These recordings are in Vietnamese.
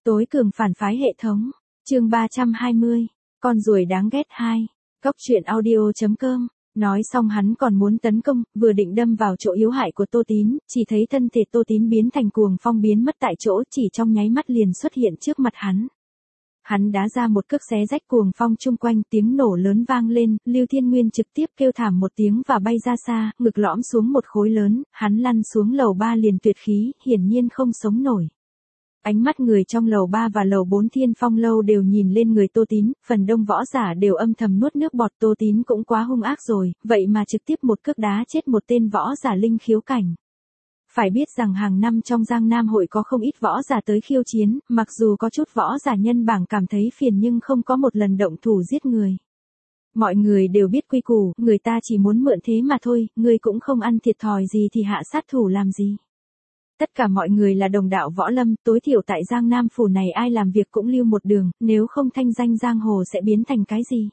Tối cường phản phái hệ thống. Chương 320. Con ruồi đáng ghét 2. Cóc truyện audio.com. Nói xong hắn còn muốn tấn công, vừa định đâm vào chỗ yếu hại của Tô Tín, chỉ thấy thân thể Tô Tín biến thành cuồng phong biến mất tại chỗ, chỉ trong nháy mắt liền xuất hiện trước mặt hắn. Hắn đá ra một cước xé rách cuồng phong chung quanh, tiếng nổ lớn vang lên, Lưu Thiên Nguyên trực tiếp kêu thảm một tiếng và bay ra xa, ngực lõm xuống một khối lớn, hắn lăn xuống lầu 3 liền tuyệt khí, hiển nhiên không sống nổi. Ánh mắt người trong lầu 3 và lầu 4 Thiên Phong lâu đều nhìn lên người Tô Tín, phần đông võ giả đều âm thầm nuốt nước bọt. Tô Tín cũng quá hung ác rồi, vậy mà trực tiếp một cước đá chết một tên võ giả linh khiếu cảnh. Phải biết rằng hàng năm trong Giang Nam hội có không ít võ giả tới khiêu chiến, mặc dù có chút võ giả nhân bảng cảm thấy phiền nhưng không có một lần động thủ giết người. Mọi người đều biết quy củ, người ta chỉ muốn mượn thế mà thôi, người cũng không ăn thiệt thòi gì thì hạ sát thủ làm gì. Tất cả mọi người là đồng đạo võ lâm, tối thiểu tại Giang Nam phủ này ai làm việc cũng lưu một đường, nếu không thanh danh giang hồ sẽ biến thành cái gì.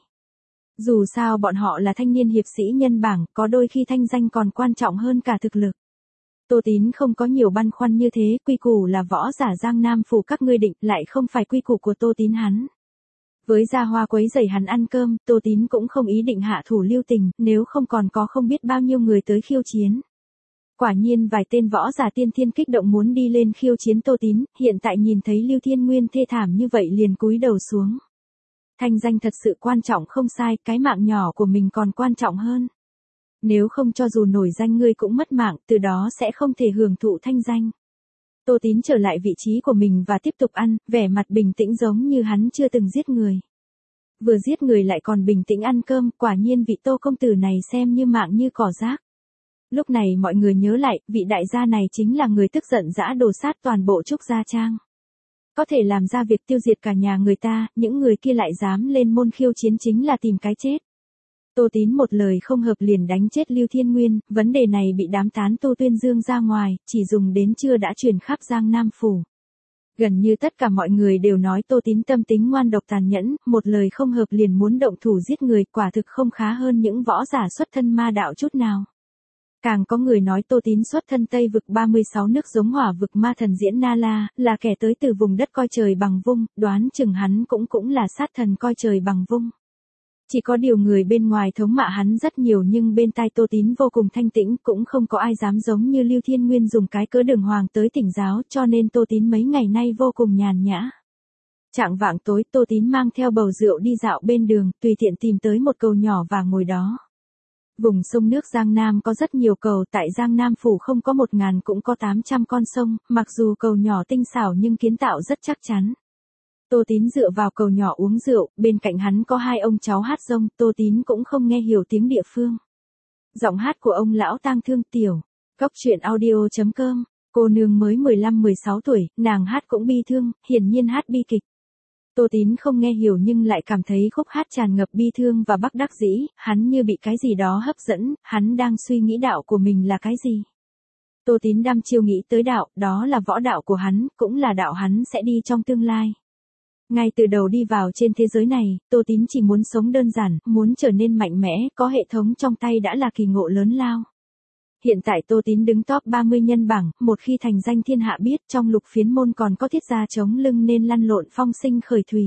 Dù sao bọn họ là thanh niên hiệp sĩ nhân bảng, có đôi khi thanh danh còn quan trọng hơn cả thực lực. Tô Tín không có nhiều băn khoăn như thế, quy củ là võ giả Giang Nam phủ các ngươi định, lại không phải quy củ của Tô Tín hắn. Với gia hoa quấy rầy hắn ăn cơm, Tô Tín cũng không ý định hạ thủ lưu tình, nếu không còn có không biết bao nhiêu người tới khiêu chiến. Quả nhiên vài tên võ giả tiên thiên kích động muốn đi lên khiêu chiến Tô Tín, hiện tại nhìn thấy Lưu Thiên Nguyên thê thảm như vậy liền cúi đầu xuống. Thanh danh thật sự quan trọng không sai, cái mạng nhỏ của mình còn quan trọng hơn. Nếu không cho dù nổi danh ngươi cũng mất mạng, từ đó sẽ không thể hưởng thụ thanh danh. Tô Tín trở lại vị trí của mình và tiếp tục ăn, vẻ mặt bình tĩnh giống như hắn chưa từng giết người. Vừa giết người lại còn bình tĩnh ăn cơm, quả nhiên vị Tô công tử này xem như mạng như cỏ rác. Lúc này mọi người nhớ lại, vị đại gia này chính là người tức giận dã đồ sát toàn bộ Trúc Gia Trang. Có thể làm ra việc tiêu diệt cả nhà người ta, những người kia lại dám lên môn khiêu chiến chính là tìm cái chết. Tô Tín một lời không hợp liền đánh chết Lưu Thiên Nguyên, vấn đề này bị đám tán tu tuyên dương ra ngoài, chỉ dùng đến trưa đã truyền khắp Giang Nam phủ. Gần như tất cả mọi người đều nói Tô Tín tâm tính ngoan độc tàn nhẫn, một lời không hợp liền muốn động thủ giết người, quả thực không khá hơn những võ giả xuất thân ma đạo chút nào. Càng có người nói Tô Tín xuất thân Tây vực 36 nước giống hỏa vực ma thần Diễn Na La, là kẻ tới từ vùng đất coi trời bằng vung, đoán chừng hắn cũng là sát thần coi trời bằng vung. Chỉ có điều người bên ngoài thống mạ hắn rất nhiều nhưng bên tai Tô Tín vô cùng thanh tĩnh, cũng không có ai dám giống như Lưu Thiên Nguyên dùng cái cớ đường hoàng tới tỉnh giáo, cho nên Tô Tín mấy ngày nay vô cùng nhàn nhã. Chạng vạng tối Tô Tín mang theo bầu rượu đi dạo bên đường, tùy tiện tìm tới một cầu nhỏ và ngồi đó. Vùng sông nước Giang Nam có rất nhiều cầu, tại Giang Nam phủ không có 1000 cũng có 800 con sông, mặc dù cầu nhỏ tinh xảo nhưng kiến tạo rất chắc chắn. Tô Tín dựa vào cầu nhỏ uống rượu, bên cạnh hắn có hai ông cháu hát rông, Tô Tín cũng không nghe hiểu tiếng địa phương. Giọng hát của ông lão tang thương tiểu. Cóc truyện audio.com. Cô nương mới 15-16 tuổi, nàng hát cũng bi thương, hiển nhiên hát bi kịch. Tô Tín không nghe hiểu nhưng lại cảm thấy khúc hát tràn ngập bi thương và bất đắc dĩ, hắn như bị cái gì đó hấp dẫn, hắn đang suy nghĩ đạo của mình là cái gì. Tô Tín đăm chiêu nghĩ tới đạo, đó là võ đạo của hắn, cũng là đạo hắn sẽ đi trong tương lai. Ngay từ đầu đi vào trên thế giới này, Tô Tín chỉ muốn sống đơn giản, muốn trở nên mạnh mẽ, có hệ thống trong tay đã là kỳ ngộ lớn lao. Hiện tại Tô Tín đứng top 30 nhân bảng, một khi thành danh thiên hạ biết trong lục phiến môn còn có thiết gia chống lưng nên lăn lộn phong sinh khởi thủy.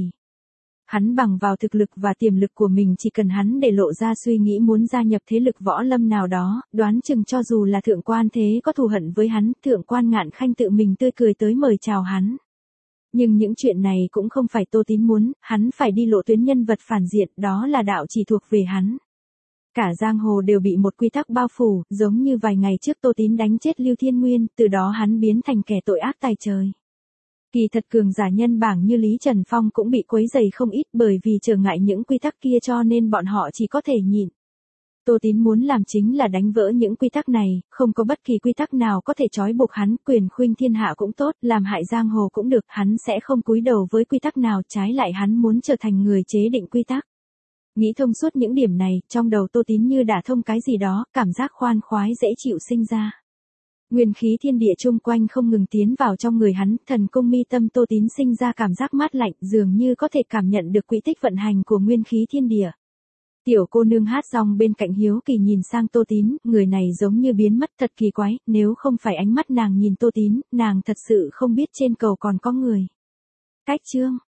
Hắn bằng vào thực lực và tiềm lực của mình chỉ cần hắn để lộ ra suy nghĩ muốn gia nhập thế lực võ lâm nào đó, đoán chừng cho dù là thượng quan thế có thù hận với hắn, thượng quan Ngạn Khanh tự mình tươi cười tới mời chào hắn. Nhưng những chuyện này cũng không phải Tô Tín muốn, hắn phải đi lộ tuyến nhân vật phản diện, đó là đạo chỉ thuộc về hắn. Cả giang hồ đều bị một quy tắc bao phủ, giống như vài ngày trước Tô Tín đánh chết Lưu Thiên Nguyên, từ đó hắn biến thành kẻ tội ác tày trời. Kỳ thật cường giả nhân bảng như Lý Trần Phong cũng bị quấy rầy không ít bởi vì trở ngại những quy tắc kia cho nên bọn họ chỉ có thể nhịn. Tô Tín muốn làm chính là đánh vỡ những quy tắc này, không có bất kỳ quy tắc nào có thể trói buộc hắn, quyền khuynh thiên hạ cũng tốt, làm hại giang hồ cũng được, hắn sẽ không cúi đầu với quy tắc nào, trái lại hắn muốn trở thành người chế định quy tắc. Nghĩ thông suốt những điểm này, trong đầu Tô Tín như đả thông cái gì đó, cảm giác khoan khoái dễ chịu sinh ra. Nguyên khí thiên địa chung quanh không ngừng tiến vào trong người hắn, thần cung mi tâm Tô Tín sinh ra cảm giác mát lạnh, dường như có thể cảm nhận được quỹ tích vận hành của nguyên khí thiên địa. Tiểu cô nương hát xong bên cạnh hiếu kỳ nhìn sang Tô Tín, người này giống như biến mất thật kỳ quái, nếu không phải ánh mắt nàng nhìn Tô Tín, nàng thật sự không biết trên cầu còn có người. Cách chương